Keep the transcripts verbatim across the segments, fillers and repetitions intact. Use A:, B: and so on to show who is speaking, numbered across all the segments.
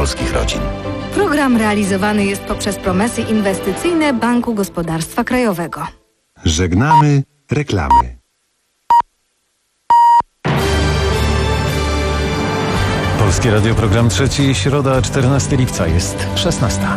A: polskich rodzin.
B: Program realizowany jest poprzez promesy inwestycyjne Banku Gospodarstwa Krajowego.
C: Żegnamy reklamy.
A: Polskie Radio, program trzeci, środa, czternastego lipca, jest szesnasta.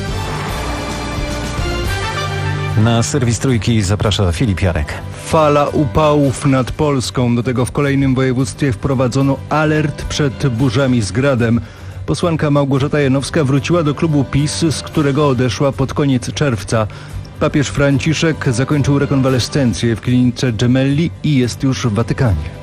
A: Na serwis Trójki zaprasza Filip Jarek.
D: Fala upałów nad Polską. Do tego w kolejnym województwie wprowadzono alert przed burzami z gradem. Posłanka Małgorzata Janowska wróciła do klubu PiS, z którego odeszła pod koniec czerwca. Papież Franciszek zakończył rekonwalescencję w klinice Gemelli i jest już w Watykanie.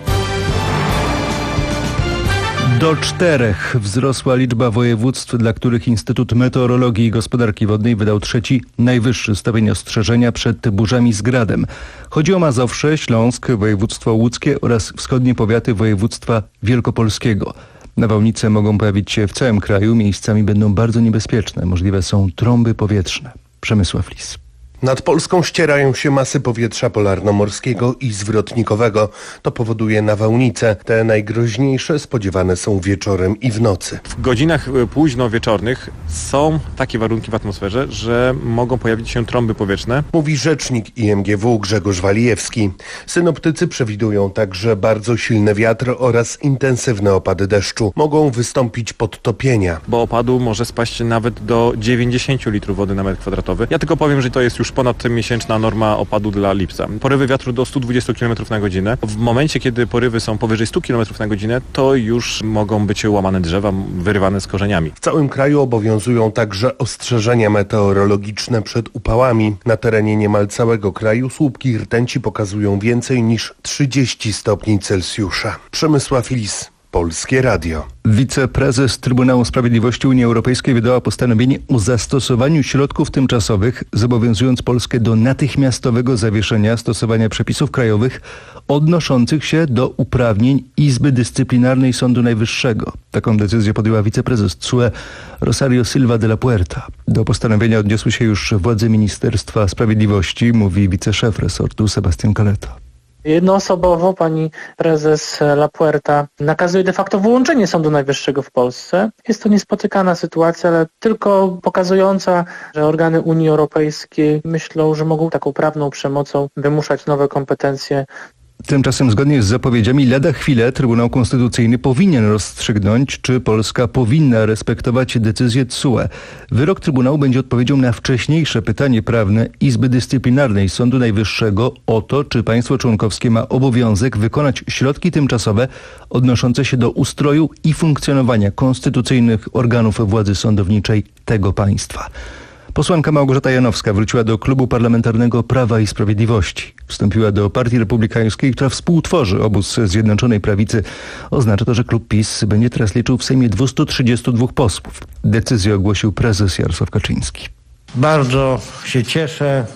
D: Do czterech wzrosła liczba województw, dla których Instytut Meteorologii i Gospodarki Wodnej wydał trzeci, najwyższy stopień ostrzeżenia przed burzami z gradem. Chodzi o Mazowsze, Śląsk, województwo łódzkie oraz wschodnie powiaty województwa wielkopolskiego. Nawałnice mogą pojawić się w całym kraju, miejscami będą bardzo niebezpieczne. Możliwe są trąby powietrzne. Przemysław Lis.
E: Nad Polską ścierają się masy powietrza polarnomorskiego i zwrotnikowego. To powoduje nawałnice. Te najgroźniejsze spodziewane są wieczorem i w nocy.
F: W godzinach późno wieczornych są takie warunki w atmosferze, że mogą pojawić się trąby powietrzne.
E: Mówi rzecznik I M G W Grzegorz Walijewski. Synoptycy przewidują także bardzo silny wiatr oraz intensywne opady deszczu. Mogą wystąpić podtopienia.
F: Bo opadu może spaść nawet do dziewięćdziesiąt litrów wody na metr kwadratowy. Ja tylko powiem, że to jest już ponad miesięczna norma opadu dla lipca. Porywy wiatru do stu dwudziestu kilometrów na godzinę. W momencie, kiedy porywy są powyżej stu kilometrów na godzinę, to już mogą być łamane drzewa, wyrywane z korzeniami.
E: W całym kraju obowiązują także ostrzeżenia meteorologiczne przed upałami. Na terenie niemal całego kraju słupki rtęci pokazują więcej niż trzydzieści stopni Celsjusza. Przemysław Lis, Polskie Radio.
D: Wiceprezes Trybunału Sprawiedliwości Unii Europejskiej wydała postanowienie o zastosowaniu środków tymczasowych, zobowiązując Polskę do natychmiastowego zawieszenia stosowania przepisów krajowych odnoszących się do uprawnień Izby Dyscyplinarnej Sądu Najwyższego. Taką decyzję podjęła wiceprezes T S U E Rosario Silva de la Puerta. Do postanowienia odniosły się już władze Ministerstwa Sprawiedliwości, mówi wiceszef resortu Sebastian Caleta.
G: Jednoosobowo pani prezes La Puerta nakazuje de facto wyłączenie Sądu Najwyższego w Polsce. Jest to niespotykana sytuacja, ale tylko pokazująca, że organy Unii Europejskiej myślą, że mogą taką prawną przemocą wymuszać nowe kompetencje.
D: Tymczasem zgodnie z zapowiedziami lada chwilę Trybunał Konstytucyjny powinien rozstrzygnąć, czy Polska powinna respektować decyzję T S U E. Wyrok Trybunału będzie odpowiedzią na wcześniejsze pytanie prawne Izby Dyscyplinarnej Sądu Najwyższego o to, czy państwo członkowskie ma obowiązek wykonać środki tymczasowe odnoszące się do ustroju i funkcjonowania konstytucyjnych organów władzy sądowniczej tego państwa. Posłanka Małgorzata Janowska wróciła do Klubu Parlamentarnego Prawa i Sprawiedliwości. Wstąpiła do Partii Republikańskiej, która współtworzy obóz Zjednoczonej Prawicy. Oznacza to, że klub PiS będzie teraz liczył w Sejmie dwieście trzydzieści dwa posłów. Decyzję ogłosił prezes Jarosław Kaczyński.
H: Bardzo się cieszę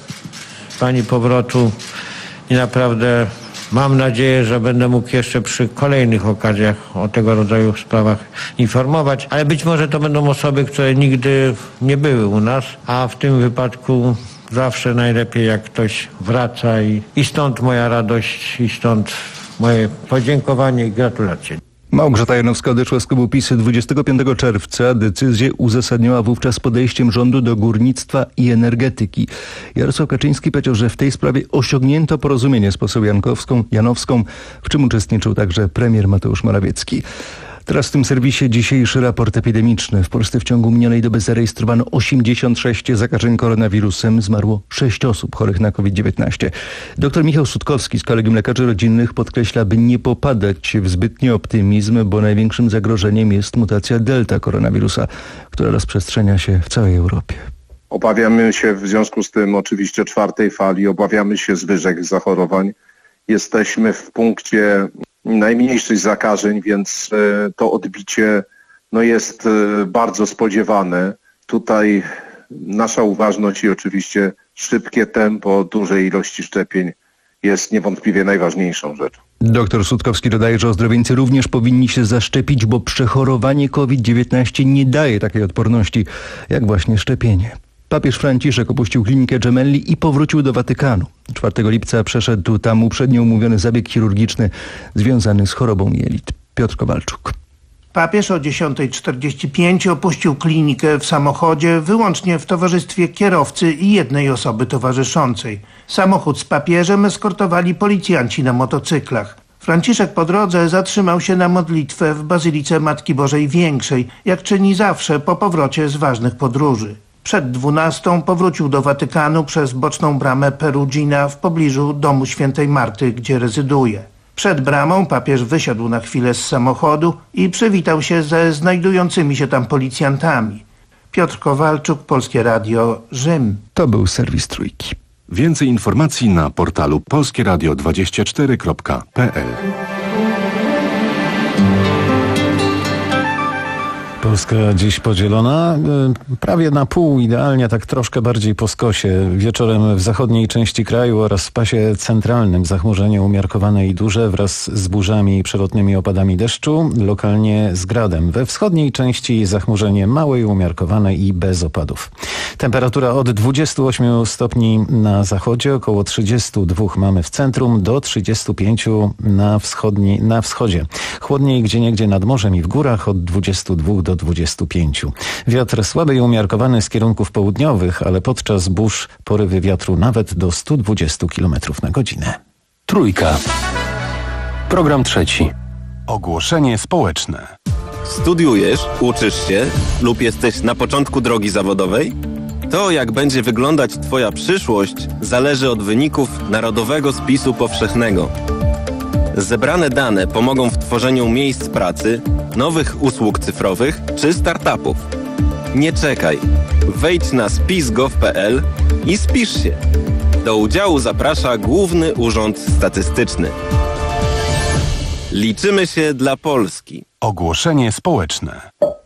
H: z pani powrotu i naprawdę mam nadzieję, że będę mógł jeszcze przy kolejnych okazjach o tego rodzaju sprawach informować, ale być może to będą osoby, które nigdy nie były u nas, a w tym wypadku zawsze najlepiej, jak ktoś wraca i, i stąd moja radość i stąd moje podziękowanie i gratulacje.
D: Małgorzata Janowska odeszła z klubu PiS dwudziestego piątego czerwca. Decyzję uzasadniała wówczas podejściem rządu do górnictwa i energetyki. Jarosław Kaczyński powiedział, że w tej sprawie osiągnięto porozumienie z poseł Jankowską, Janowską, w czym uczestniczył także premier Mateusz Morawiecki. Teraz w tym serwisie dzisiejszy raport epidemiczny. W Polsce w ciągu minionej doby zarejestrowano osiemdziesiąt sześć zakażeń koronawirusem. Zmarło sześć osób chorych na COVID dziewiętnaście. Doktor Michał Sutkowski z Kolegium Lekarzy Rodzinnych podkreśla, by nie popadać w zbytni optymizm, bo największym zagrożeniem jest mutacja delta koronawirusa, która rozprzestrzenia się w całej Europie.
I: Obawiamy się w związku z tym oczywiście czwartej fali, obawiamy się zwyżek zachorowań. Jesteśmy w punkcie najmniejszych zakażeń, więc to odbicie no jest bardzo spodziewane. Tutaj nasza uważność i oczywiście szybkie tempo dużej ilości szczepień jest niewątpliwie najważniejszą rzeczą.
D: Doktor Sutkowski dodaje, że ozdrowieńcy również powinni się zaszczepić, bo przechorowanie COVID dziewiętnaście nie daje takiej odporności jak właśnie szczepienie. Papież Franciszek opuścił klinikę Gemelli i powrócił do Watykanu. czwartego lipca przeszedł tam uprzednio umówiony zabieg chirurgiczny związany z chorobą jelit. Piotr Kowalczuk.
J: Papież o dziesiąta czterdzieści pięć opuścił klinikę w samochodzie wyłącznie w towarzystwie kierowcy i jednej osoby towarzyszącej. Samochód z papieżem eskortowali policjanci na motocyklach. Franciszek po drodze zatrzymał się na modlitwę w Bazylice Matki Bożej Większej, jak czyni zawsze po powrocie z ważnych podróży. Przed dwunastą powrócił do Watykanu przez boczną bramę Perugina w pobliżu domu świętej Marty, gdzie rezyduje. Przed bramą papież wysiadł na chwilę z samochodu i przywitał się ze znajdującymi się tam policjantami. Piotr Kowalczuk, Polskie Radio, Rzym.
D: To był serwis Trójki.
C: Więcej informacji na portalu polskie radio dwadzieścia cztery kropka p l.
A: Polska dziś podzielona prawie na pół, idealnie tak troszkę bardziej po skosie. Wieczorem w zachodniej części kraju oraz w pasie centralnym zachmurzenie umiarkowane i duże wraz z burzami i przelotnymi opadami deszczu, lokalnie z gradem. We wschodniej części zachmurzenie małe i umiarkowane i bez opadów. Temperatura od dwudziestu ośmiu stopni na zachodzie, około trzydziestu dwóch mamy w centrum, do trzydziestu pięciu na, wschodni, na wschodzie. Chłodniej gdzieniegdzie nad morzem i w górach od dwudziestu dwóch do dwudziestu pięciu. Wiatr słaby i umiarkowany z kierunków południowych, ale podczas burz porywy wiatru nawet do stu dwudziestu kilometrów na godzinę.
C: Trójka. Program trzeci. Ogłoszenie społeczne.
K: Studiujesz, uczysz się lub jesteś na początku drogi zawodowej? To, jak będzie wyglądać Twoja przyszłość, zależy od wyników Narodowego Spisu Powszechnego. Zebrane dane pomogą w tworzeniu miejsc pracy, nowych usług cyfrowych czy startupów. Nie czekaj. Wejdź na spis kropka gov kropka p l i spisz się. Do udziału zaprasza Główny Urząd Statystyczny. Liczymy się dla Polski.
C: Ogłoszenie społeczne.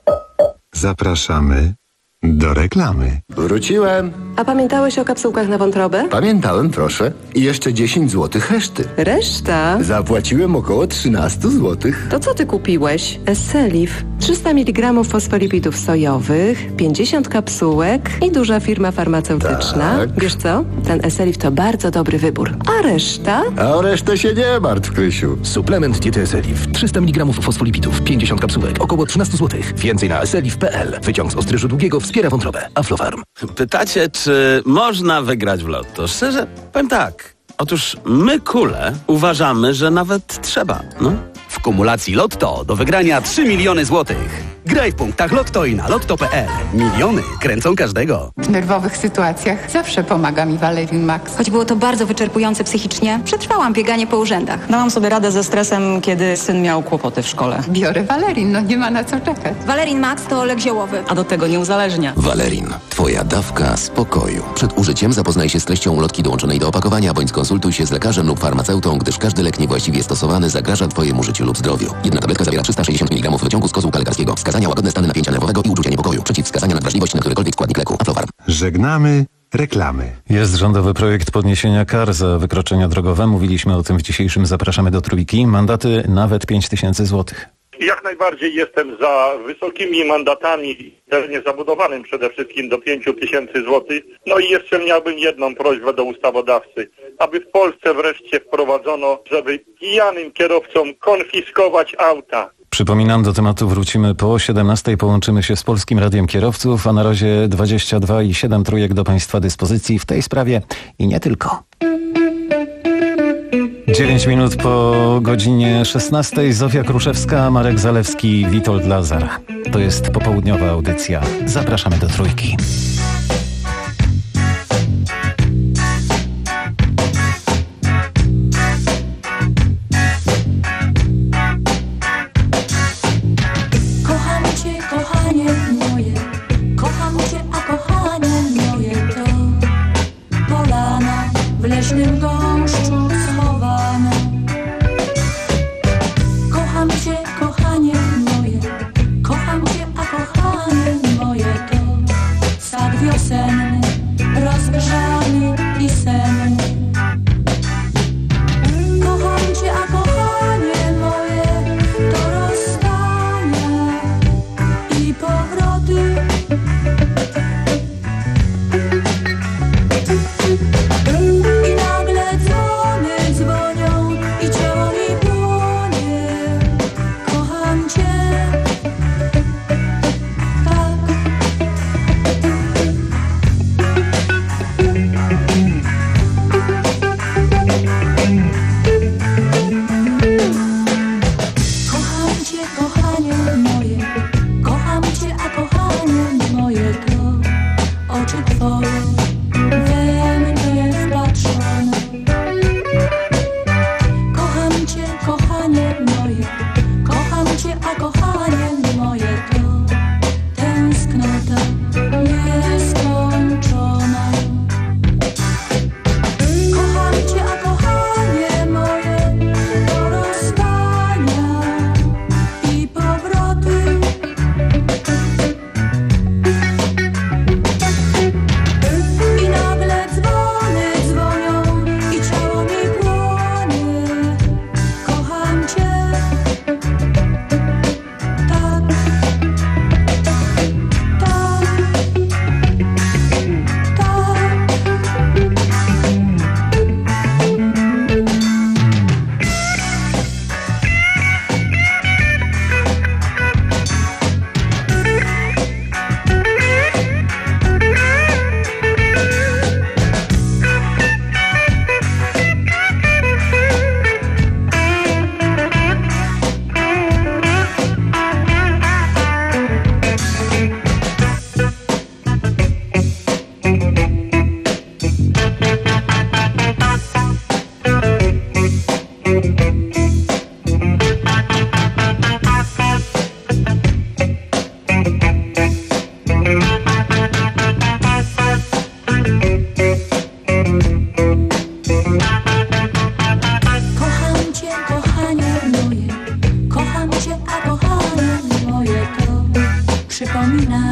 C: Zapraszamy do reklamy.
L: Wróciłem.
M: A pamiętałeś o kapsułkach na wątrobę?
L: Pamiętałem, proszę. I jeszcze dziesięć złotych reszty.
M: Reszta?
L: Zapłaciłem około trzynaście złotych.
M: To co ty kupiłeś? Esselif. trzysta miligramów fosfolipidów sojowych, pięćdziesiąt kapsułek i duża firma farmaceutyczna.
L: Tak.
M: Wiesz co? Ten Esselif to bardzo dobry wybór. A reszta?
L: A o resztę się nie martw, Krysiu.
N: Suplement diety Esselif. trzysta miligramów fosfolipidów, pięćdziesiąt kapsułek, około trzynaście złotych. Więcej na esselif kropka p l. Wyciąg z ostryżu długiego wspiera wątrobę. Aflofarm.
O: Pytacie, czy można wygrać w lotto? Szczerze, powiem tak. Otóż my, kule, uważamy, że nawet trzeba, no.
N: W kumulacji Lotto do wygrania trzy miliony złotych. Graj w punktach Lotto i na lotto kropka p l. Miliony kręcą każdego.
P: W nerwowych sytuacjach zawsze pomaga mi Valerin Max.
Q: Choć było to bardzo wyczerpujące psychicznie, przetrwałam bieganie po urzędach.
R: Dałam sobie radę ze stresem, kiedy syn miał kłopoty w szkole.
P: Biorę Valerin, no nie ma na co czekać.
Q: Valerin Max to lek ziołowy.
R: A do tego nie uzależnia.
S: Valerin. Twoja dawka spokoju. Przed użyciem zapoznaj się z treścią ulotki dołączonej do opakowania, bądź skonsultuj się z lekarzem lub farmaceutą, gdyż każdy lek niewłaściwie stosowany zagraża Twojemu życiu lub zdrowiu. Jedna tabletka zawiera trzysta sześćdziesiąt miligramów wyciągu z kozłka lekarskiego. Wskazania: łagodne stany napięcia nerwowego i uczucia niepokoju. Przeciwwskazania: nadwrażliwość na którykolwiek składnik leku. Aflofarm.
C: Żegnamy reklamy.
A: Jest rządowy projekt podniesienia kar za wykroczenia drogowe. Mówiliśmy o tym w dzisiejszym Zapraszamy do Trójki. Mandaty nawet pięć tysięcy złotych.
T: Jak najbardziej jestem za wysokimi mandatami w terenie zabudowanym przede wszystkim do pięciu tysięcy złotych. No i jeszcze miałbym jedną prośbę do ustawodawcy, aby w Polsce wreszcie wprowadzono, żeby pijanym kierowcom konfiskować auta.
A: Przypominam, do tematu wrócimy po siedemnastej. Połączymy się z Polskim Radiem Kierowców, a na razie dwadzieścia dwa i siedem trójek do Państwa dyspozycji w tej sprawie i nie tylko. dziewięć minut po godzinie szesnastej. Zofia Kruszewska, Marek Zalewski, Witold Lazar. To jest popołudniowa audycja. Zapraszamy do Trójki.
U: Kocham Cię, kochanie moje, kocham Cię, a kochanie moje to polana w leśnym gąszczu schowana. Kocham Cię, kochanie moje, kocham Cię, a kochanie moje to sad wiosenny, rozgrzany i senny. Kocham Cię, a kochanie moje to rozstania i powroty. I nagle dzwony dzwonią i ciało mi płonie. Kocham Cię,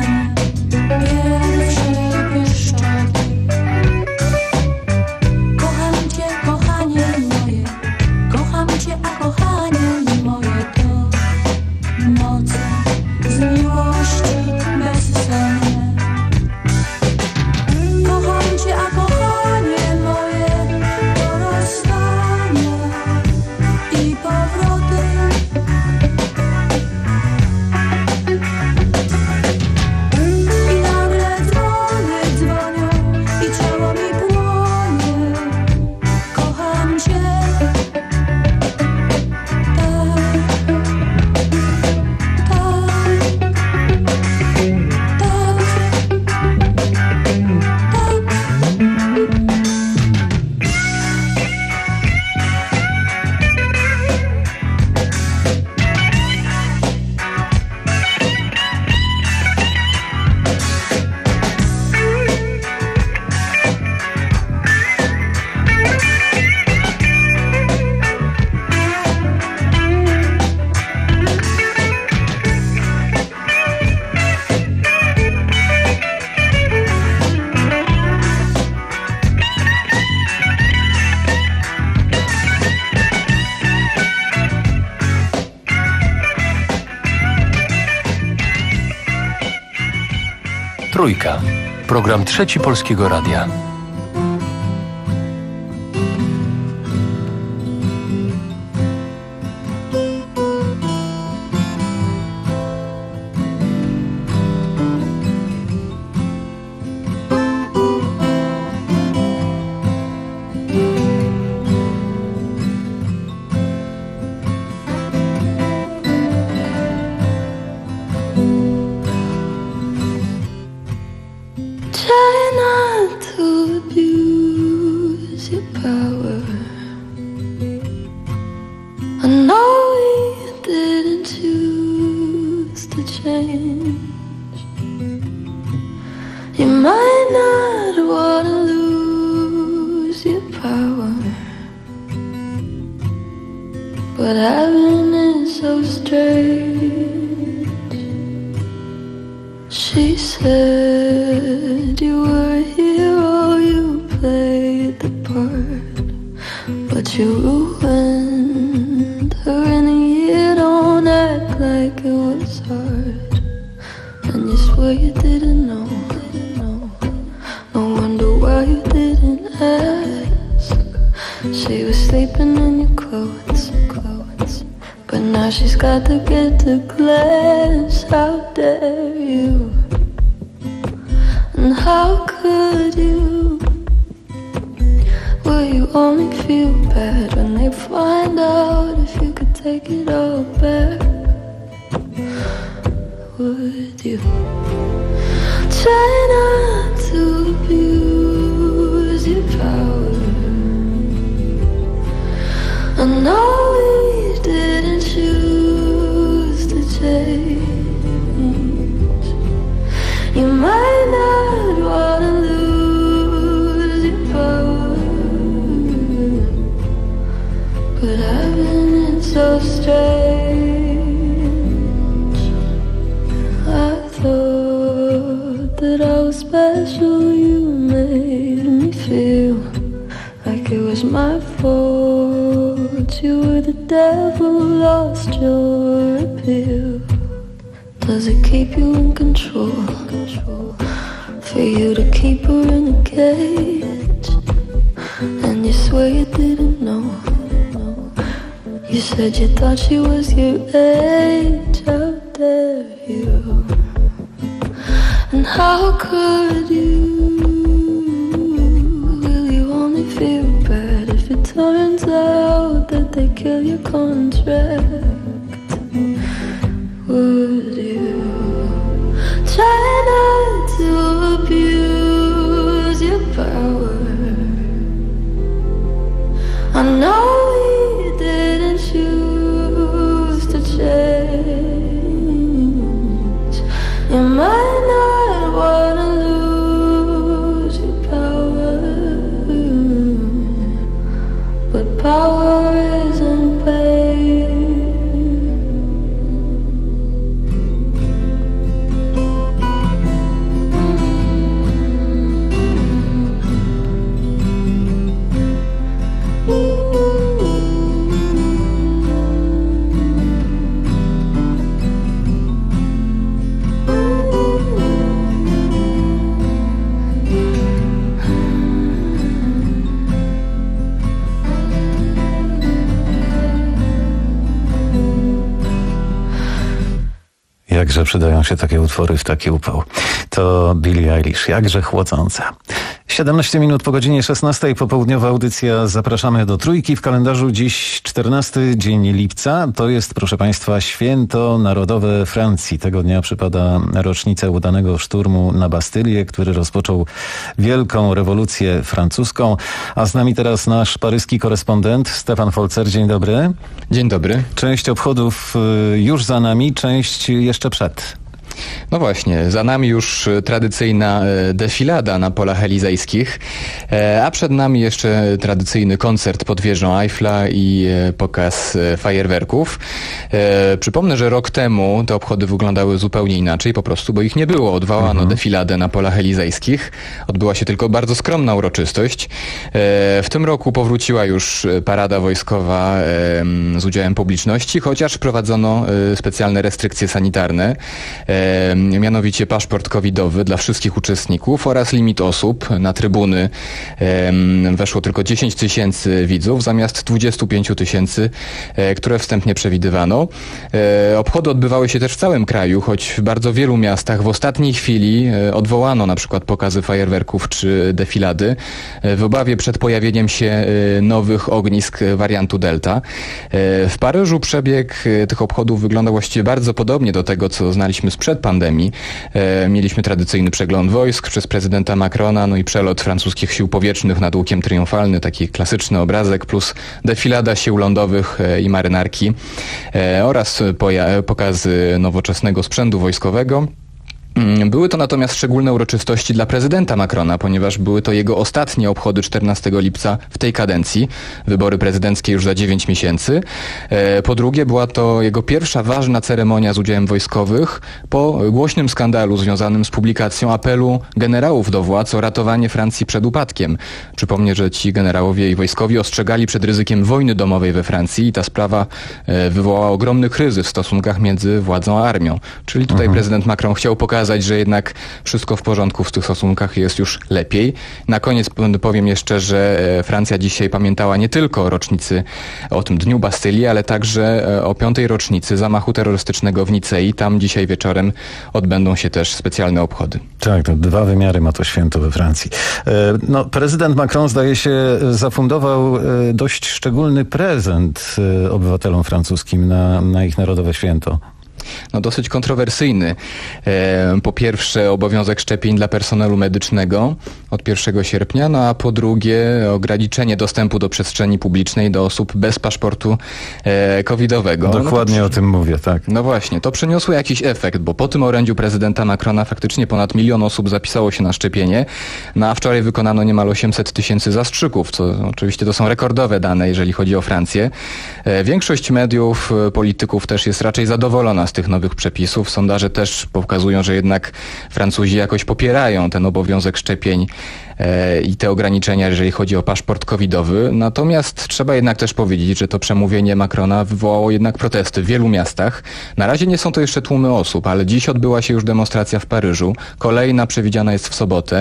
B: Trójka. Program Trzeci Polskiego Radia.
U: She was your age, how dare you? And how could you? Will you only feel bad if it turns out that they kill your contract? Would you try not to abuse your power? I know we didn't choose to change. You might not wanna lose your power, but power isn't pain.
A: Jakże przydają się takie utwory w taki upał. To Billie Eilish, jakże chłodząca. siedemnaście minut po godzinie szesnastej, popołudniowa audycja. Zapraszamy do Trójki. W kalendarzu dziś czternasty dzień lipca. To jest, proszę Państwa, święto narodowe Francji. Tego dnia przypada rocznica udanego szturmu na Bastylię, który rozpoczął wielką rewolucję francuską. A z nami teraz nasz paryski korespondent Stefan Folzer. Dzień dobry.
F: Dzień dobry.
A: Część obchodów już za nami, część jeszcze przed.
F: No właśnie, za nami już tradycyjna defilada na polach elizejskich, a przed nami jeszcze tradycyjny koncert pod wieżą Eiffla i pokaz fajerwerków. Przypomnę, że rok temu te obchody wyglądały zupełnie inaczej, po prostu, bo ich nie było. Odwołano mhm. defiladę na polach elizejskich. Odbyła się tylko bardzo skromna uroczystość. W tym roku powróciła już parada wojskowa z udziałem publiczności, chociaż wprowadzono specjalne restrykcje sanitarne. Mianowicie paszport covidowy dla wszystkich uczestników oraz limit osób. Na trybuny weszło tylko dziesięć tysięcy widzów zamiast dwadzieścia pięć tysięcy, które wstępnie przewidywano. Obchody odbywały się też w całym kraju, choć w bardzo wielu miastach w ostatniej chwili odwołano na przykład pokazy fajerwerków czy defilady w obawie przed pojawieniem się nowych ognisk wariantu Delta. W Paryżu przebieg tych obchodów wyglądał właściwie bardzo podobnie do tego, co znaliśmy sprzed pandemii. E, mieliśmy tradycyjny przegląd wojsk przez prezydenta Macrona, no i przelot francuskich sił powietrznych nad Łukiem Triumfalny, taki klasyczny obrazek, plus defilada sił lądowych e, i marynarki e, oraz poja- pokazy nowoczesnego sprzętu wojskowego. Były to natomiast szczególne uroczystości dla prezydenta Macrona, ponieważ były to jego ostatnie obchody czternastego lipca w tej kadencji. Wybory prezydenckie już za dziewięć miesięcy. Po drugie, była to jego pierwsza ważna ceremonia z udziałem wojskowych po głośnym skandalu związanym z publikacją apelu generałów do władz o ratowanie Francji przed upadkiem. Przypomnę, że ci generałowie i wojskowi ostrzegali przed ryzykiem wojny domowej we Francji i ta sprawa wywołała ogromny kryzys w stosunkach między władzą a armią. Czyli tutaj mhm. prezydent Macron chciał pokazać, że jednak wszystko w porządku w tych stosunkach, jest już lepiej. Na koniec powiem jeszcze, że Francja dzisiaj pamiętała nie tylko o rocznicy, o tym dniu Bastylii, ale także o piątej rocznicy zamachu terrorystycznego w Nicei. Tam dzisiaj wieczorem odbędą się też specjalne obchody.
A: Tak, to dwa wymiary ma to święto we Francji. No, prezydent Macron, zdaje się, zafundował dość szczególny prezent obywatelom francuskim na, na ich narodowe święto.
F: No dosyć kontrowersyjny. Po pierwsze obowiązek szczepień dla personelu medycznego od pierwszego sierpnia, no a po drugie ograniczenie dostępu do przestrzeni publicznej do osób bez paszportu covidowego.
A: Dokładnie no to, o tym mówię, tak.
F: No właśnie, to przyniosło jakiś efekt, bo po tym orędziu prezydenta Macrona faktycznie ponad milion osób zapisało się na szczepienie, no a wczoraj wykonano niemal osiemset tysięcy zastrzyków, co oczywiście to są rekordowe dane, jeżeli chodzi o Francję. Większość mediów, polityków też jest raczej zadowolona z tych nowych przepisów. Sondaże też pokazują, że jednak Francuzi jakoś popierają ten obowiązek szczepień e, i te ograniczenia, jeżeli chodzi o paszport covidowy. Natomiast trzeba jednak też powiedzieć, że to przemówienie Macrona wywołało jednak protesty w wielu miastach. Na razie nie są to jeszcze tłumy osób, ale dziś odbyła się już demonstracja w Paryżu. Kolejna przewidziana jest w sobotę.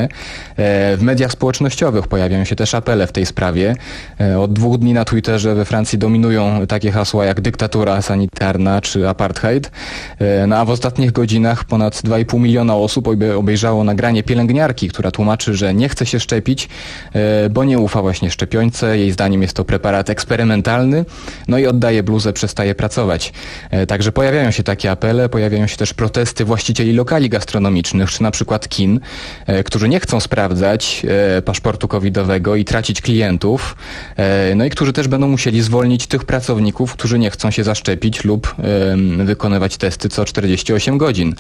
F: E, w mediach społecznościowych pojawiają się też apele w tej sprawie. E, od dwóch dni na Twitterze we Francji dominują takie hasła jak dyktatura sanitarna czy apartheid. No a w ostatnich godzinach ponad dwa i pół miliona osób obejrzało nagranie pielęgniarki, która tłumaczy, że nie chce się szczepić, bo nie ufa właśnie szczepionce. Jej zdaniem jest to preparat eksperymentalny, no i oddaje bluzę, przestaje pracować. Także pojawiają się takie apele, pojawiają się też protesty właścicieli lokali gastronomicznych, czy na przykład kin, którzy nie chcą sprawdzać paszportu covidowego i tracić klientów, no i którzy też będą musieli zwolnić tych pracowników, którzy nie chcą się zaszczepić lub wykonywać testy co czterdzieści osiem godzin.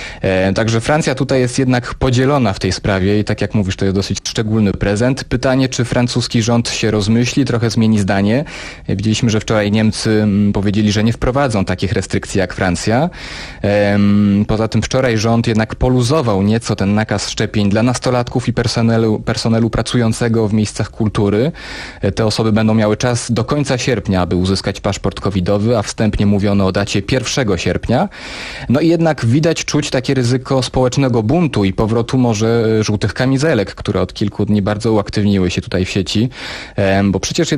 F: E, także Francja tutaj jest jednak podzielona w tej sprawie i tak jak mówisz, to jest dosyć szczególny prezent. Pytanie, czy francuski rząd się rozmyśli, trochę zmieni zdanie. E, widzieliśmy, że wczoraj Niemcy m, powiedzieli, że nie wprowadzą takich restrykcji jak Francja. E, m, poza tym wczoraj rząd jednak poluzował nieco ten nakaz szczepień dla nastolatków i personelu, personelu pracującego w miejscach kultury. E, te osoby będą miały czas do końca sierpnia, aby uzyskać paszport covidowy, a wstępnie mówiono o dacie pierwszego sierpnia. No i jednak widać, czuć takie ryzyko społecznego buntu i powrotu może żółtych kamizelek, które od kilku dni bardzo uaktywniły się tutaj w sieci, bo przecież jednak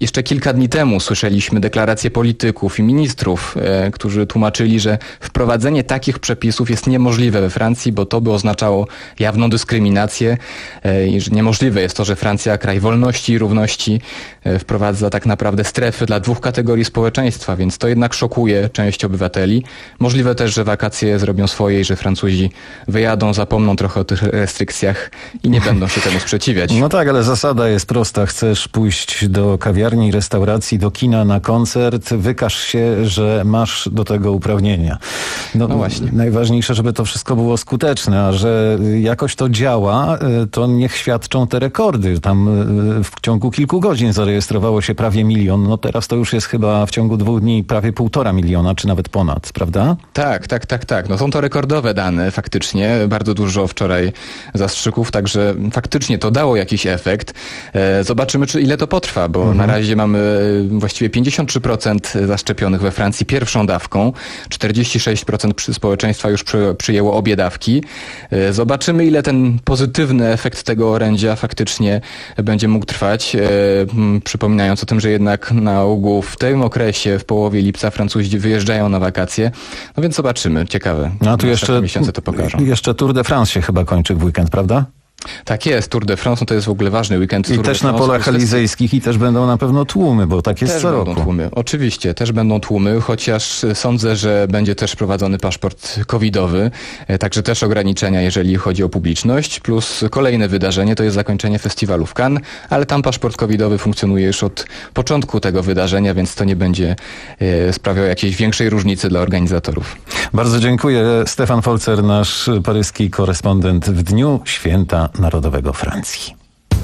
F: Jeszcze kilka dni temu słyszeliśmy deklaracje polityków i ministrów, e, którzy tłumaczyli, że wprowadzenie takich przepisów jest niemożliwe we Francji, bo to by oznaczało jawną dyskryminację e, i że niemożliwe jest to, że Francja, kraj wolności i równości, e, wprowadza tak naprawdę strefy dla dwóch kategorii społeczeństwa, więc to jednak szokuje część obywateli. Możliwe też, że wakacje zrobią swoje i że Francuzi wyjadą, zapomną trochę o tych restrykcjach i nie będą się temu sprzeciwiać.
A: No tak, ale zasada jest prosta. Chcesz pójść do kawiarni, restauracji, do kina, na koncert, wykaż się, że masz do tego uprawnienia. No,
F: no właśnie.
A: Najważniejsze, żeby to wszystko było skuteczne, a że jakoś to działa, to niech świadczą te rekordy. Tam w ciągu kilku godzin zarejestrowało się prawie milion. No teraz to już jest chyba w ciągu dwóch dni prawie półtora miliona, czy nawet ponad, prawda?
F: Tak, tak, tak, tak. No są to rekordowe dane faktycznie. Bardzo dużo wczoraj zastrzyków, także faktycznie to dało jakiś efekt. Zobaczymy, czy ile to potrwa, bo mhm. na razie mamy właściwie pięćdziesiąt trzy procent zaszczepionych we Francji pierwszą dawką. czterdzieści sześć procent społeczeństwa już przy, przyjęło obie dawki. Zobaczymy, ile ten pozytywny efekt tego orędzia faktycznie będzie mógł trwać. Przypominając o tym, że jednak na ogół w tym okresie, w połowie lipca Francuzi wyjeżdżają na wakacje. No więc zobaczymy. Ciekawe.
A: No a tu jeszcze,
F: miesiące to pokażą.
A: Jeszcze Tour de France się chyba kończy w weekend, prawda?
F: Tak jest, Tour de France no to jest w ogóle ważny weekend.
A: I
F: Tour
A: też
F: de France,
A: na polach elizejskich i też będą na pewno tłumy, bo tak jest
F: też
A: co
F: będą
A: roku.
F: Tłumy. Oczywiście, też będą tłumy, chociaż sądzę, że będzie też prowadzony paszport covidowy, także też ograniczenia, jeżeli chodzi o publiczność, plus kolejne wydarzenie, to jest zakończenie festiwalu w Cannes, ale tam paszport covidowy funkcjonuje już od początku tego wydarzenia, więc to nie będzie e, sprawiało jakiejś większej różnicy dla organizatorów.
A: Bardzo dziękuję. Stefan Folzer, nasz paryski korespondent w Dniu Święta Narodowego Francji.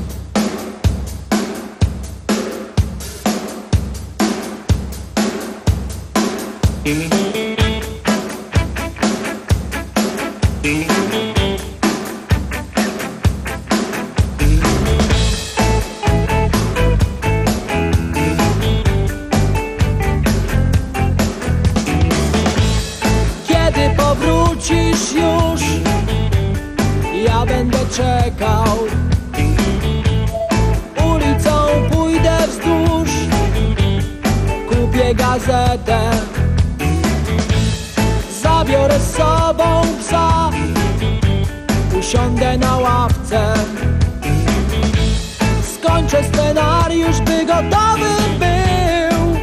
E: Kiedy powrócisz już, ja będę czekał. Ulicą pójdę wzdłuż, kupię gazetę, zabiorę z sobą psa, usiądę na ławce, skończę scenariusz, by gotowy był.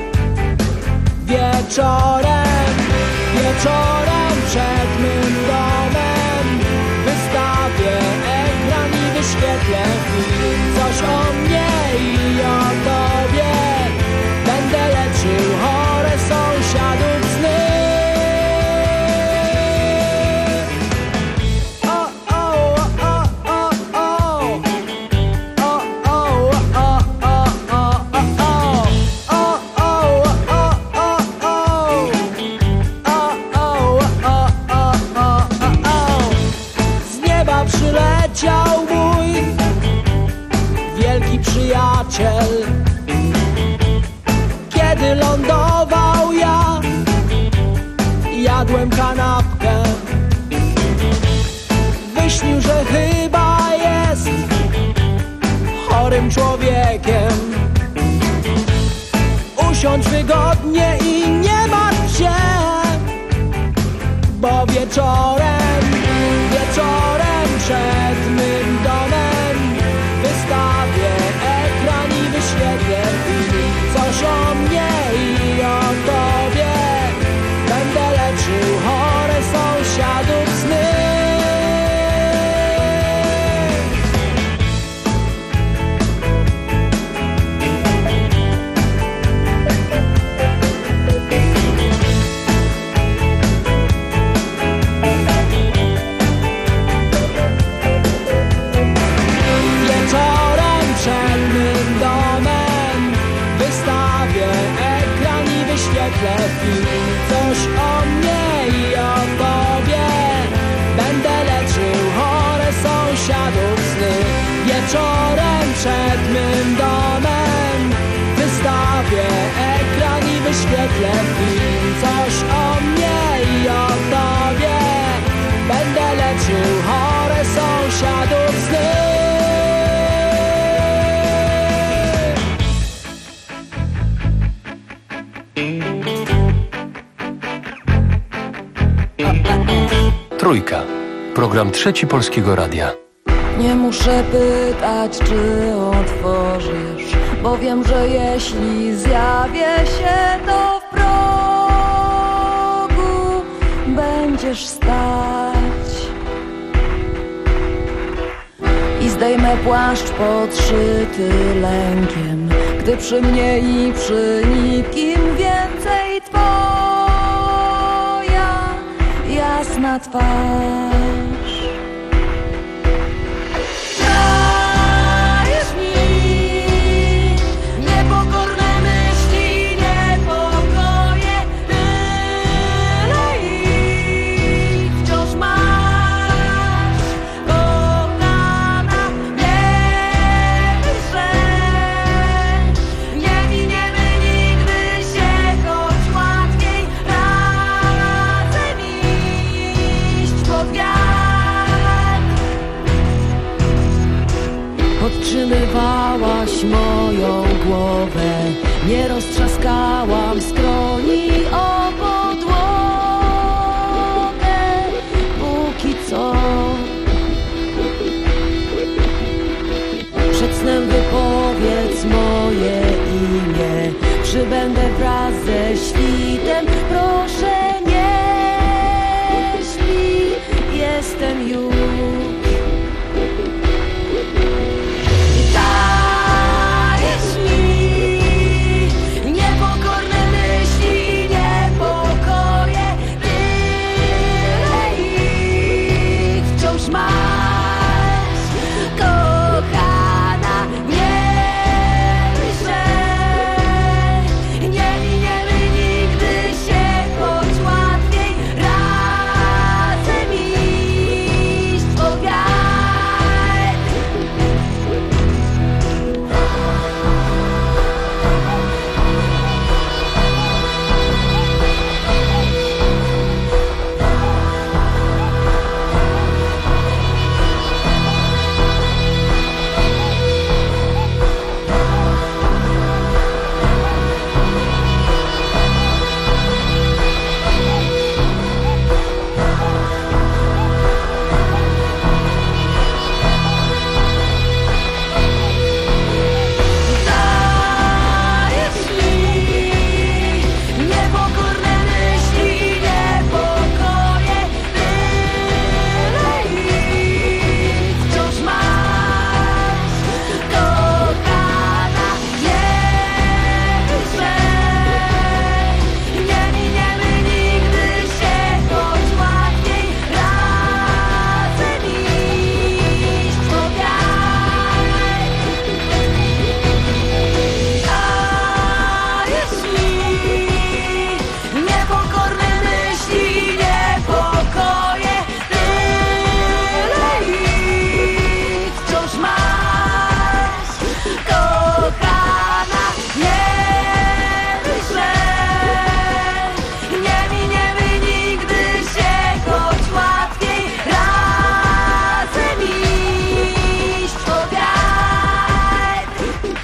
E: Wieczorem, wieczorem przed mym domem wystawię ekran i wyświetlę film. Coś o mnie i o tobie, będę leczył chore sąsiadów sny. O, o, o, o, o, o, o, o, o, o, o, przyleciał mój wielki przyjaciel. Kiedy lądował ja, jadłem kanapkę. Wyśnił, że chyba jest chorym człowiekiem. Usiądź wygodnie i nie martw się, bo wieczorem, wieczorem przed mym domem wystawię ekran i wyświetlę film. Coś o mnie i o tobie, będę leczył chore sąsiadów sny. Film. Coś o mnie i o tobie, będę leczył chore sąsiadów sny. Wieczorem przed mym domem wystawię ekran i wyświetlę film. Coś o mnie i o tobie, będę leczył chore sąsiadów sny.
B: Program Trzeci Polskiego Radia.
U: Nie muszę pytać, czy otworzysz, bo wiem, że jeśli zjawię się, to w progu będziesz stać. I zdejmę płaszcz podszyty lękiem, gdy przy mnie i przy nikim więcej twoja jasna twarz. Dajesz mi niepokorne myśli, niepokoje, tyle ich wciąż masz, kochana, wiesz, że nie miniemy nigdy się, choć łatwiej razem iść pod wiatr. Podtrzymywałaś moją głowę, nie roztrzaskałam skroni o podłogę, póki co. Przed snem wypowiedz moje imię, przybędę wraz ze świtem. Proszę nie śpi, jestem już. Dajesz mi niepokorne myśli, niepokoje, tyle ich wciąż masz, kochana, wiesz, że nie miniemy nigdy się, choć łatwiej razem iść pod wiatr. Dajesz mi niepokorne myśli, niepokoje, tyle ich wciąż masz, kochana, wiesz, że nie miniemy nigdy się, choć łatwiej razem iść pod wiatr. Dajesz mi niepokorne myśli, niepokoje, tyle ich wciąż masz, kochana, wiesz, że nie miniemy nigdy się, choć łatwiej razem iść pod wiatr.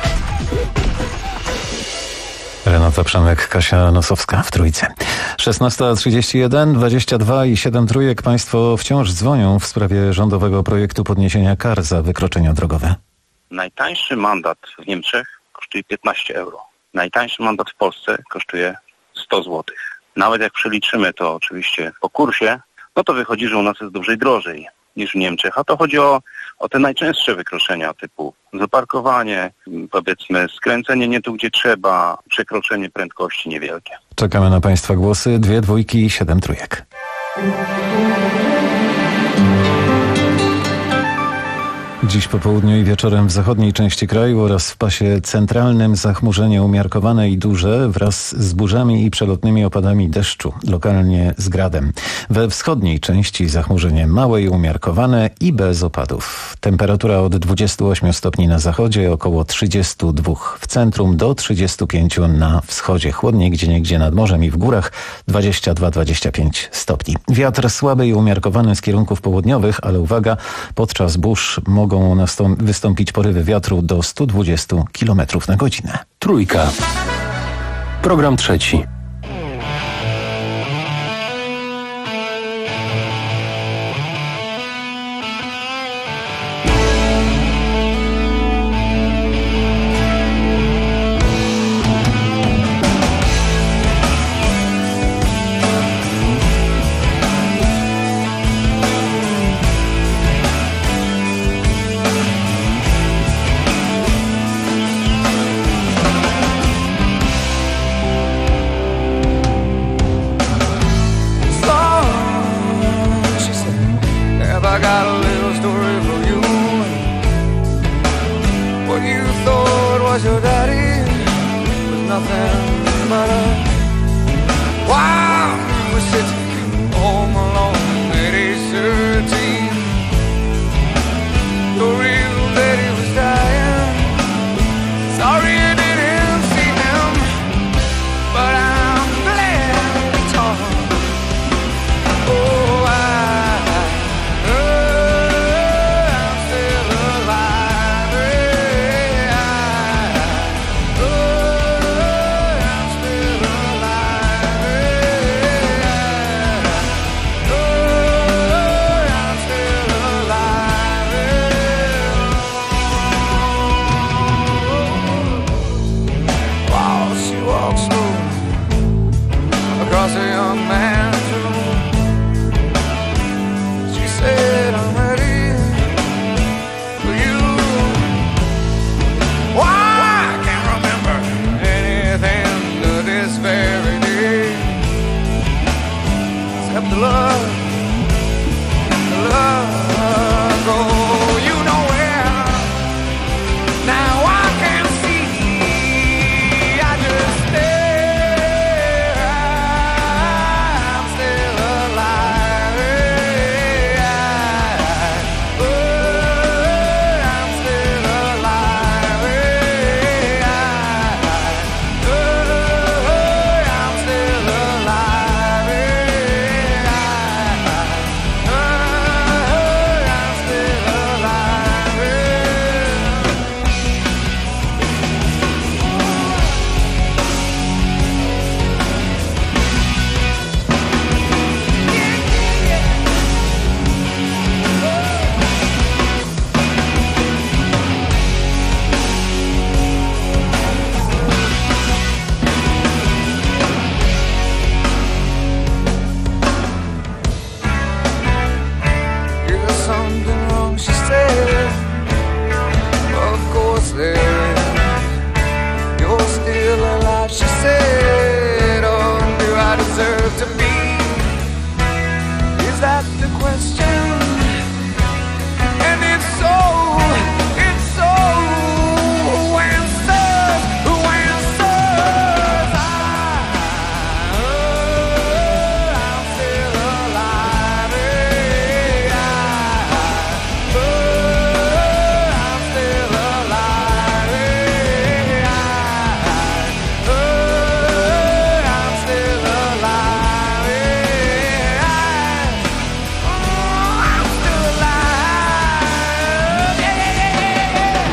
A: Renata Przemek, Kasia Nosowska w Trójce. szesnasta trzydzieści jeden, dwadzieścia dwa i siedem trójek. Państwo wciąż dzwonią w sprawie rządowego projektu podniesienia kar za wykroczenia drogowe.
G: Najtańszy mandat w Niemczech kosztuje piętnaście euro. Najtańszy mandat w Polsce kosztuje sto złotych. Nawet jak przeliczymy to oczywiście po kursie, no to wychodzi, że u nas jest dużej drożej niż w Niemczech. A to chodzi o, o te najczęstsze wykroczenia typu zaparkowanie, powiedzmy skręcenie nie tu, gdzie trzeba, przekroczenie prędkości niewielkie.
A: Czekamy na Państwa głosy. Dwie dwójki i siedem trójek. Dziś po południu i wieczorem w zachodniej części kraju oraz w pasie centralnym zachmurzenie umiarkowane i duże wraz z burzami i przelotnymi opadami deszczu, lokalnie z gradem. We wschodniej części zachmurzenie małe i umiarkowane i bez opadów. Temperatura od dwudziestu ośmiu stopni na zachodzie, około trzydziestu dwóch w centrum do trzydziestu pięciu na wschodzie. Chłodniej gdzieniegdzie nad morzem i w górach dwadzieścia dwa do dwudziestu pięciu stopni. Wiatr słaby i umiarkowany z kierunków południowych, ale uwaga, podczas burz mogą nastąp- wystąpić porywy wiatru do stu dwudziestu kilometrów na godzinę.
B: Trójka. Program trzeci.
E: nothing but a while we're sitting home alone at age thirteen. The real lady was dying. Sorry I didn't see him, but I'm glad it's all. Oh, I, oh, I'm still alive. Yeah, I, oh, I'm still alive. Yeah, oh, I'm still alive. While she walks slow across a young man's room, she said, I'm ready for you. Why, I can't remember anything to this very day, except the love, the love. Oh, you know where. Now I can see, I just stare. I'm still alive. Yeah. Oh, I'm still alive. Yeah. Oh, I'm still alive. Yeah. Oh, I'm still alive. Is something wrong? She said. Of course there is. You're still alive, she said. Oh, do I deserve to be? Is that the question? And it's so, it's so. Who answers? Who answers? I, oh, I'm still alive. Yeah. Oh, I'm still alive. Yeah. Oh, I'm still alive. Yeah. Oh, I'm still alive. Yeah, yeah, yeah, yeah, yeah.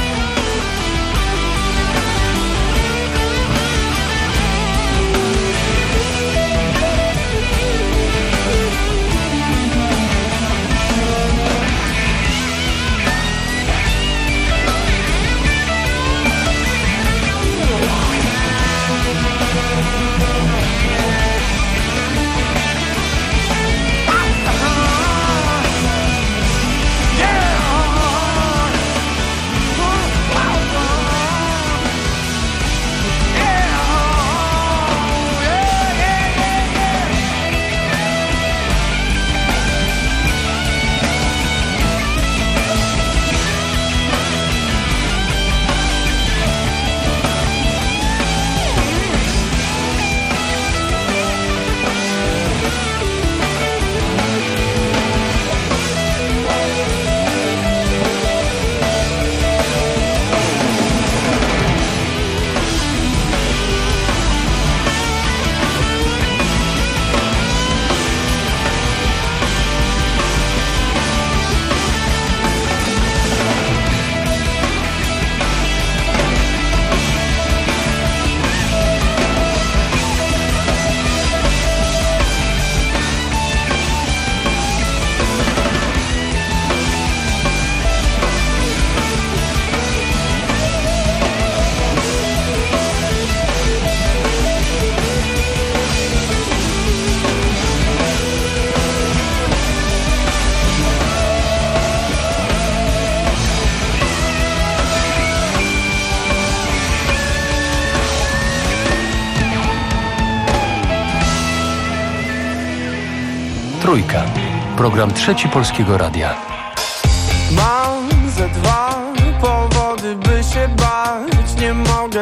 B: Trójka. Program Trzeci Polskiego Radia.
E: Mam ze dwa powody, by się bać. Nie mogę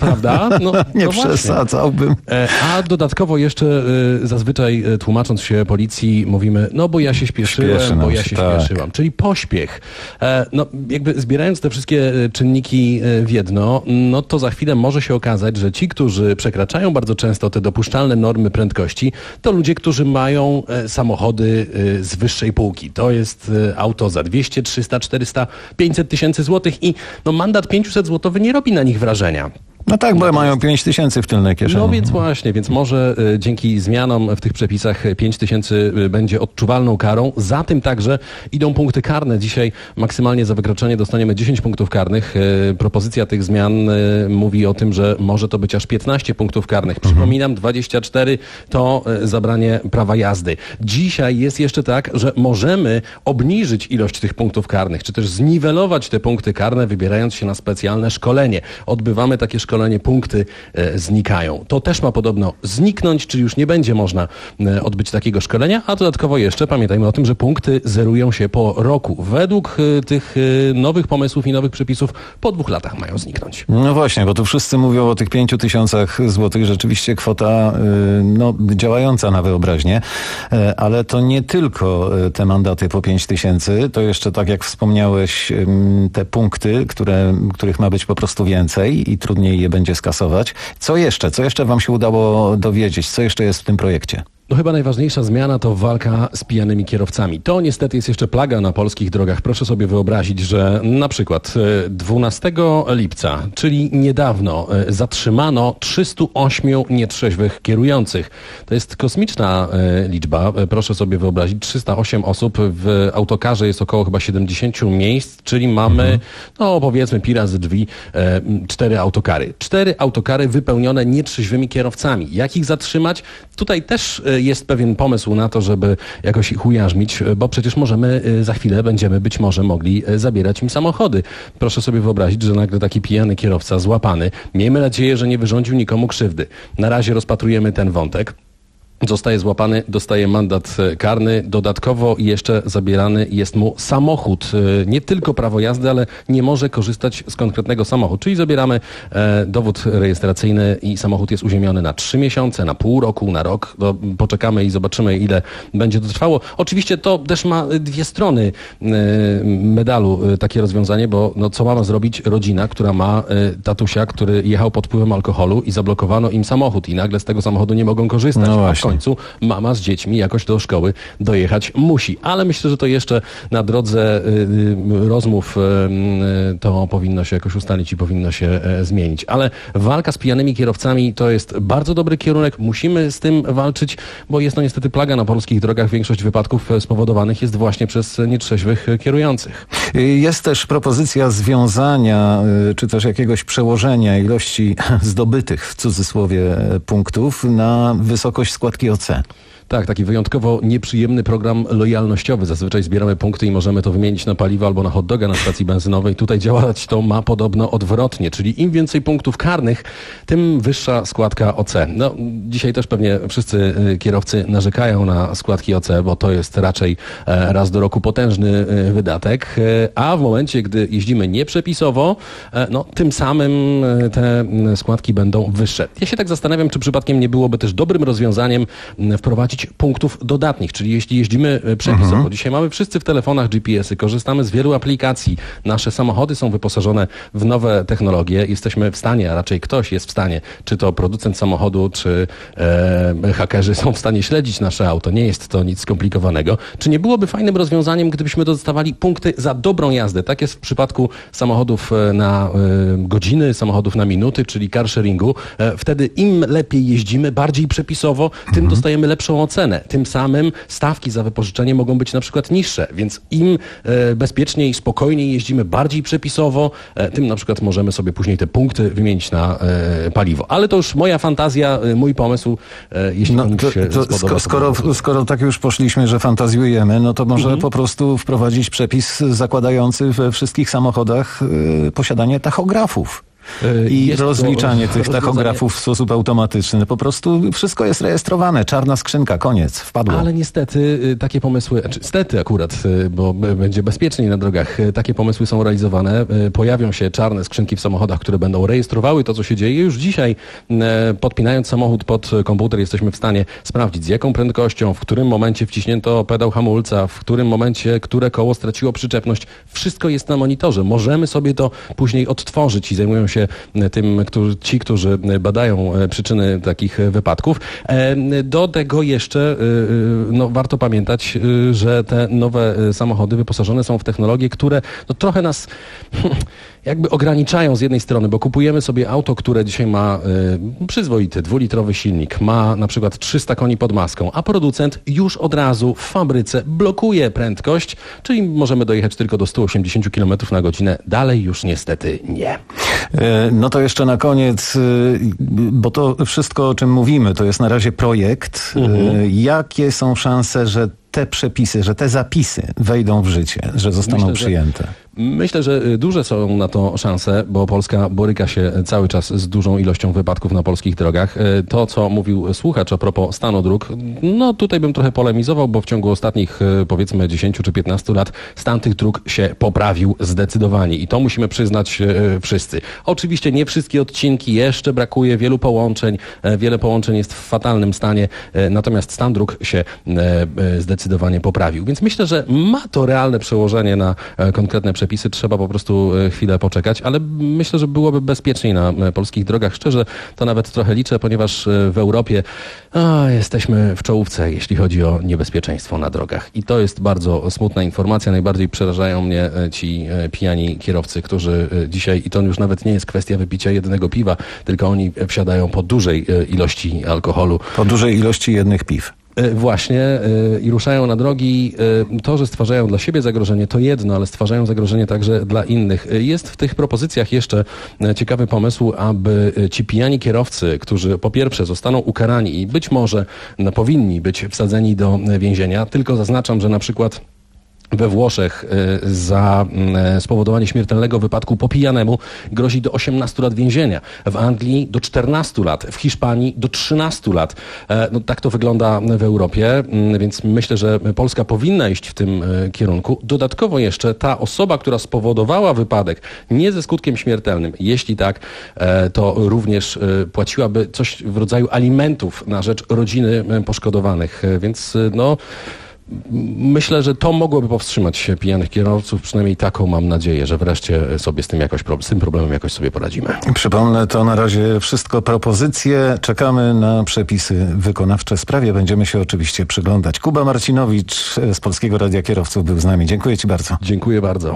V: Prawda? No,
A: nie
V: no
A: przesadzałbym.
V: A dodatkowo jeszcze zazwyczaj tłumacząc się policji mówimy, no bo ja się śpieszyłem,
A: Śpieszy
V: bo
A: nam
V: ja
A: się,
V: się
A: tak.
V: śpieszyłam. Czyli pośpiech. No jakby zbierając te wszystkie czynniki w jedno, no to za chwilę może się okazać, że ci, którzy przekraczają bardzo często te dopuszczalne normy prędkości, to ludzie, którzy mają samochody z wyższej półki. To jest auto za dwieście, trzysta, czterysta, pięćset tysięcy złotych i no mandat pięćset złotowy nie robi na nich wrażenia.
A: No tak, bo mają pięć tysięcy w tylnej kieszeni.
V: No więc właśnie, więc może y, dzięki zmianom w tych przepisach pięć tysięcy y, będzie odczuwalną karą. Za tym także idą punkty karne. Dzisiaj maksymalnie za wykroczenie dostaniemy dziesięć punktów karnych. Y, propozycja tych zmian y, mówi o tym, że może to być aż piętnaście punktów karnych. Mhm. Przypominam, dwadzieścia cztery to y, zabranie prawa jazdy. Dzisiaj jest jeszcze tak, że możemy obniżyć ilość tych punktów karnych, czy też zniwelować te punkty karne, wybierając się na specjalne szkolenie. Odbywamy takie szkolenie. Szkolenie, punkty e, znikają. To też ma podobno zniknąć, czyli już nie będzie można e, odbyć takiego szkolenia, a dodatkowo jeszcze pamiętajmy o tym, że punkty zerują się po roku. Według e, tych e, nowych pomysłów i nowych przepisów po dwóch latach mają zniknąć.
A: No właśnie, bo tu wszyscy mówią o tych pięciu tysiącach złotych, rzeczywiście kwota e, no, działająca na wyobraźnię, e, ale to nie tylko e, te mandaty po pięć tysięcy, to jeszcze tak jak wspomniałeś, e, te punkty, które, których ma być po prostu więcej i trudniej je będzie skasować. Co jeszcze? Co jeszcze wam się udało dowiedzieć? Co jeszcze jest w tym projekcie?
V: No chyba najważniejsza zmiana to walka z pijanymi kierowcami. To niestety jest jeszcze plaga na polskich drogach. Proszę sobie wyobrazić, że na przykład dwunastego lipca, czyli niedawno, zatrzymano trzysta osiem nietrzeźwych kierujących. To jest kosmiczna liczba. Proszę sobie wyobrazić, trzysta osiem osób, w autokarze jest około chyba siedemdziesiąt miejsc, czyli mamy, mhm. no powiedzmy pi razy drzwi, cztery autokary. Cztery autokary wypełnione nietrzeźwymi kierowcami. Jak ich zatrzymać? Tutaj też jest pewien pomysł na to, żeby jakoś ich ujarzmić, bo przecież możemy, za chwilę będziemy być może mogli zabierać im samochody. Proszę sobie wyobrazić, że nagle taki pijany kierowca złapany, miejmy nadzieję, że nie wyrządził nikomu krzywdy. Na razie rozpatrujemy ten wątek. Zostaje złapany, dostaje mandat karny, dodatkowo jeszcze zabierany jest mu samochód. Nie tylko prawo jazdy, ale nie może korzystać z konkretnego samochodu. Czyli zabieramy e, dowód rejestracyjny i samochód jest uziemiony na trzy miesiące, na pół roku, na rok. To poczekamy i zobaczymy, ile będzie to trwało. Oczywiście to też ma dwie strony e, medalu, e, takie rozwiązanie, bo no, co ma zrobić rodzina, która ma e, tatusia, który jechał pod wpływem alkoholu i zablokowano im samochód i nagle z tego samochodu nie mogą korzystać.
A: No właśnie.
V: W końcu mama z dziećmi jakoś do szkoły dojechać musi. Ale myślę, że to jeszcze na drodze y, rozmów y, to powinno się jakoś ustalić i powinno się y, zmienić. Ale walka z pijanymi kierowcami to jest bardzo dobry kierunek. Musimy z tym walczyć, bo jest to niestety plaga na polskich drogach. Większość wypadków spowodowanych jest właśnie przez nietrzeźwych kierujących.
A: Jest też propozycja związania, y, czy też jakiegoś przełożenia ilości zdobytych w cudzysłowie punktów na wysokość składki O C.
V: Tak, taki wyjątkowo nieprzyjemny program lojalnościowy. Zazwyczaj zbieramy punkty i możemy to wymienić na paliwo albo na hot doga na stacji benzynowej. Tutaj działać to ma podobno odwrotnie, czyli im więcej punktów karnych, tym wyższa składka O C. No, dzisiaj też pewnie wszyscy kierowcy narzekają na składki O C, bo to jest raczej raz do roku potężny wydatek, a w momencie, gdy jeździmy nieprzepisowo, no, tym samym te składki będą wyższe. Ja się tak zastanawiam, czy przypadkiem nie byłoby też dobrym rozwiązaniem wprowadzić punktów dodatnich, czyli jeśli jeździmy przepisowo. Mhm. Dzisiaj mamy wszyscy w telefonach G P S y, korzystamy z wielu aplikacji. Nasze samochody są wyposażone w nowe technologie. Jesteśmy w stanie, a raczej ktoś jest w stanie, czy to producent samochodu, czy e, hakerzy są w stanie śledzić nasze auto. Nie jest to nic skomplikowanego. Czy nie byłoby fajnym rozwiązaniem, gdybyśmy dostawali punkty za dobrą jazdę? Tak jest w przypadku samochodów na e, godziny, samochodów na minuty, czyli car sharingu. E, wtedy im lepiej jeździmy, bardziej przepisowo, tym mhm. dostajemy lepszą ocenę. Tym samym stawki za wypożyczenie mogą być na przykład niższe, więc im e, bezpieczniej, spokojniej jeździmy, bardziej przepisowo, e, tym na przykład możemy sobie później te punkty wymienić na e, paliwo. Ale to już moja fantazja, e, mój pomysł, e, jeśli no, komuś się to, to spodoba.
A: Skoro, skoro, skoro tak już poszliśmy, że fantazjujemy, no to może mhm. po prostu wprowadzić przepis zakładający we wszystkich samochodach e, posiadanie tachografów. I
V: Jest to
A: rozliczanie tych
V: rozwiązanie-
A: tachografów w sposób automatyczny. Po prostu wszystko jest rejestrowane. Czarna skrzynka, koniec, wpadło.
V: Ale niestety y, takie pomysły, czy stety akurat, y, bo b- będzie bezpieczniej na drogach, y, takie pomysły są realizowane. Y, Pojawią się czarne skrzynki w samochodach, które będą rejestrowały to, co się dzieje. Już dzisiaj, y, podpinając samochód pod komputer, jesteśmy w stanie sprawdzić, z jaką prędkością, w którym momencie wciśnięto pedał hamulca, w którym momencie, które koło straciło przyczepność. Wszystko jest na monitorze. Możemy sobie to później odtworzyć i zajmują się y, tym którzy, ci, którzy badają y, przyczyny takich y, wypadków. E, Do tego jeszcze y, y, no, warto pamiętać, y, że te nowe y, samochody wyposażone są w technologie, które no, trochę nas jakby ograniczają z jednej strony, bo kupujemy sobie auto, które dzisiaj ma y, przyzwoity dwulitrowy silnik, ma na przykład trzysta koni pod maską, a producent już od razu w fabryce blokuje prędkość, czyli możemy dojechać tylko do sto osiemdziesiąt kilometrów na godzinę. Dalej już niestety nie.
A: E, No to jeszcze na koniec, y, bo to wszystko, o czym mówimy, to jest na razie projekt. Y, Jakie są szanse, że te przepisy, że te zapisy wejdą w życie, że zostaną
V: Myślę, że-
A: przyjęte?
V: Myślę, że y, duże są na to szanse, bo Polska boryka się cały czas z dużą ilością wypadków na polskich drogach. Y, To, co mówił słuchacz a propos stanu dróg, no tutaj bym trochę polemizował, bo w ciągu ostatnich y, powiedzmy dziesięciu czy piętnastu lat stan tych dróg się poprawił zdecydowanie i to musimy przyznać y, wszyscy. Oczywiście nie wszystkie odcinki, jeszcze brakuje wielu połączeń, y, wiele połączeń jest w fatalnym stanie, y, natomiast stan dróg się y, y, zdecydowanie poprawił. Więc myślę, że ma to realne przełożenie na y, konkretne przepisy. Trzeba po prostu e, chwilę poczekać, ale myślę, że byłoby bezpieczniej na e, polskich drogach. Szczerze to nawet trochę liczę, ponieważ e, w Europie a, jesteśmy w czołówce, jeśli chodzi o niebezpieczeństwo na drogach. I to jest bardzo smutna informacja. Najbardziej przerażają mnie e, ci e, pijani kierowcy, którzy e, dzisiaj, i to już nawet nie jest kwestia wypicia jednego piwa, tylko oni wsiadają po dużej e, ilości alkoholu.
A: Po dużej ilości jednych piw.
V: E, Właśnie e, i ruszają na drogi. E, To, że stwarzają dla siebie zagrożenie, to jedno, ale stwarzają zagrożenie także dla innych. E, Jest w tych propozycjach jeszcze e, ciekawy pomysł, aby e, ci pijani kierowcy, którzy po pierwsze zostaną ukarani i być może no, powinni być wsadzeni do e, więzienia, tylko zaznaczam, że na przykład we Włoszech y, za y, spowodowanie śmiertelnego wypadku po pijanemu grozi do osiemnastu lat więzienia. W Anglii do czternastu lat, w Hiszpanii do trzynastu lat. E, no, tak to wygląda w Europie, y, więc myślę, że Polska powinna iść w tym y, kierunku. Dodatkowo jeszcze ta osoba, która spowodowała wypadek, nie ze skutkiem śmiertelnym, jeśli tak, e, to również y, płaciłaby coś w rodzaju alimentów na rzecz rodziny y, poszkodowanych. E, więc y, no... Myślę, że to mogłoby powstrzymać pijanych kierowców, przynajmniej taką mam nadzieję, że wreszcie sobie z tym, jakoś, z tym problemem jakoś sobie poradzimy.
A: Przypomnę, to na razie wszystko propozycje. Czekamy na przepisy wykonawcze. Sprawie będziemy się oczywiście przyglądać. Kuba Marcinowicz z Polskiego Radia Kierowców był z nami. Dziękuję Ci bardzo.
V: Dziękuję bardzo.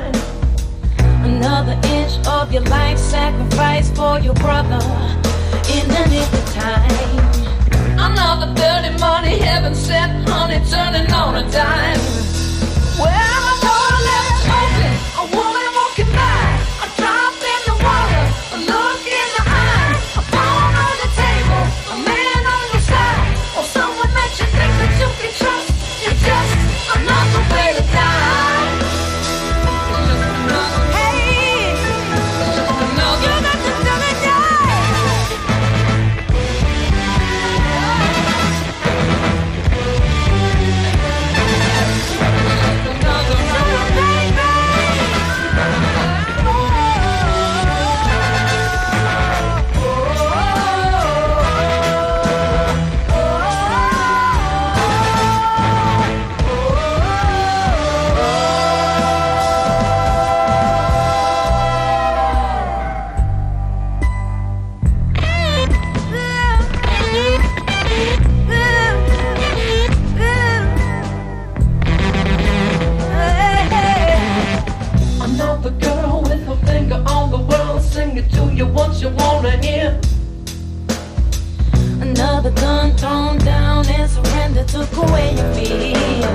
U: Another inch of your life sacrifice for your brother.
D: in the nick of time. Another dirty money, heaven sent honey, turning on a dime. Well, I door left open, a woman walking by. A drop in the water, a look in the eye. A phone on the table, a man on your side. Or someone that you think that you can trust. It's just another way to die. Hey, it's just another way to die. Another girl with her finger on the world, sing it to you once you wanna hear. Another gun thrown down and surrender took away your fear.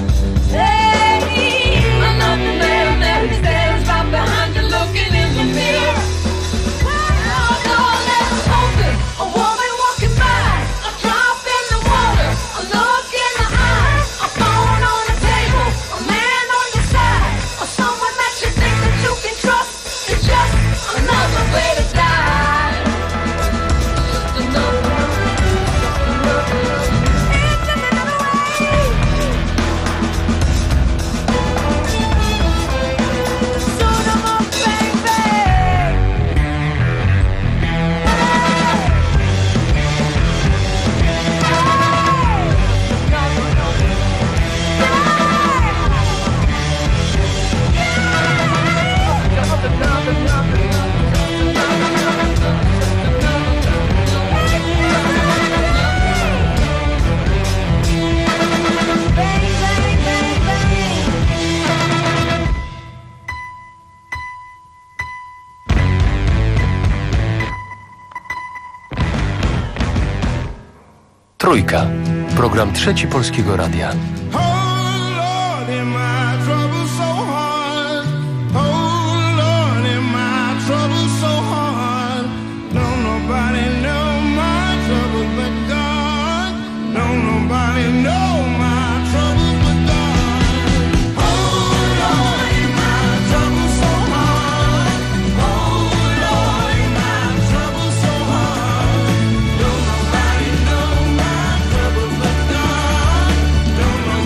D: Hey, another man that stands right behind you looking in the mirror. A door left open, a woman walking by. A drop in the water, a look in the eye. A phone on the table, a man on your side. Or someone that you think that you can trust. It's just another way to die. Just another way. It's another way. Shoot 'em up, baby.
B: Trójka. Program Trzeci Polskiego Radia.
D: Don't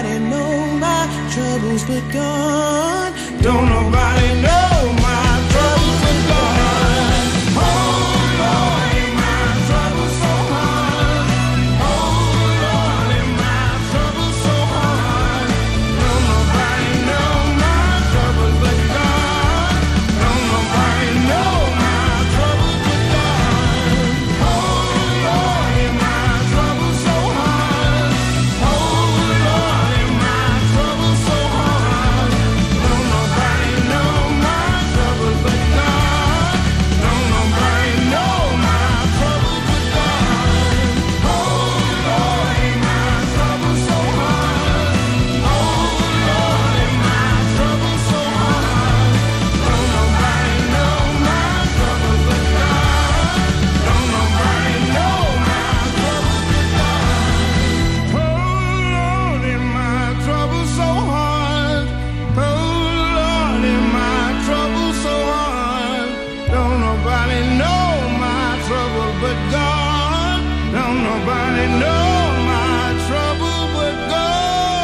E: nobody know my troubles but gone. Don't nobody know my troubles but gone. Oh Lord, my troubles so hard. Oh Lord, my troubles so hard. Don't nobody know my troubles but gone. Don't nobody know my troubles but gone. Oh Lord, my troubles so hard. Oh Lord, my troubles so hard. Don't nobody know my troubles but gone. Don't nobody know my troubles but gone. Oh Lord, my troubles so hard. Oh Lord, my troubles so hard. Don't nobody know my troubles but gone. Don't nobody know my troubles but gone. Oh Lord, my troubles so hard. Oh Lord, my troubles so hard. Don't nobody know my trouble but God. Don't nobody know my trouble but God.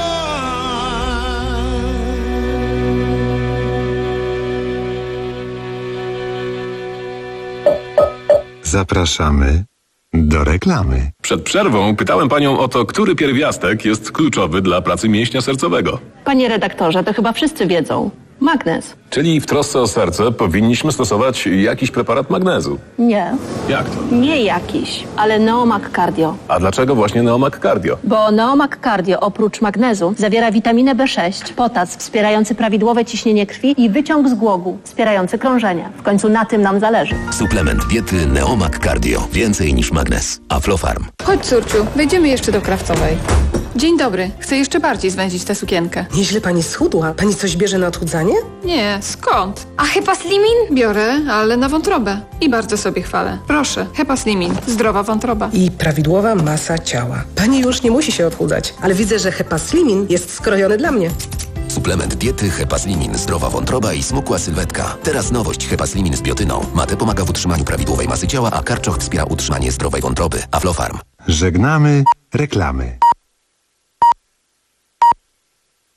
C: Zapraszamy do reklamy.
I: Przed przerwą pytałem panią o to, który pierwiastek jest kluczowy dla pracy mięśnia sercowego.
J: Panie redaktorze, to chyba wszyscy wiedzą. Magnez.
I: Czyli w trosce o serce powinniśmy stosować jakiś preparat magnezu.
J: Nie.
I: Jak to?
J: Nie jakiś, ale Neomag Cardio.
I: A dlaczego właśnie Neomag Cardio?
J: Bo Neomag Cardio oprócz magnezu zawiera witaminę B sześć, potas wspierający prawidłowe ciśnienie krwi i wyciąg z głogu wspierający krążenie. W końcu na tym nam zależy.
S: Suplement diety Neomag Cardio. Więcej niż magnez. Aflofarm.
P: Chodź, córciu, wejdziemy jeszcze do Krawcowej. Dzień dobry. Chcę jeszcze bardziej zwęzić tę sukienkę.
K: Nieźle pani schudła. Pani coś bierze na odchudzanie?
P: Nie, skąd?
K: A Hepaslimin?
P: Biorę, ale na wątrobę. I bardzo sobie chwalę. Proszę, Hepaslimin. Zdrowa wątroba.
K: I prawidłowa masa ciała. Pani już nie musi się odchudzać, ale widzę, że Hepaslimin jest skrojony dla mnie.
S: Suplement diety Hepaslimin. Zdrowa wątroba i smukła sylwetka. Teraz nowość Hepaslimin z biotyną. Mate pomaga w utrzymaniu prawidłowej masy ciała, a karczoch wspiera utrzymanie zdrowej wątroby. Aflofarm.
C: Żegnamy reklamy.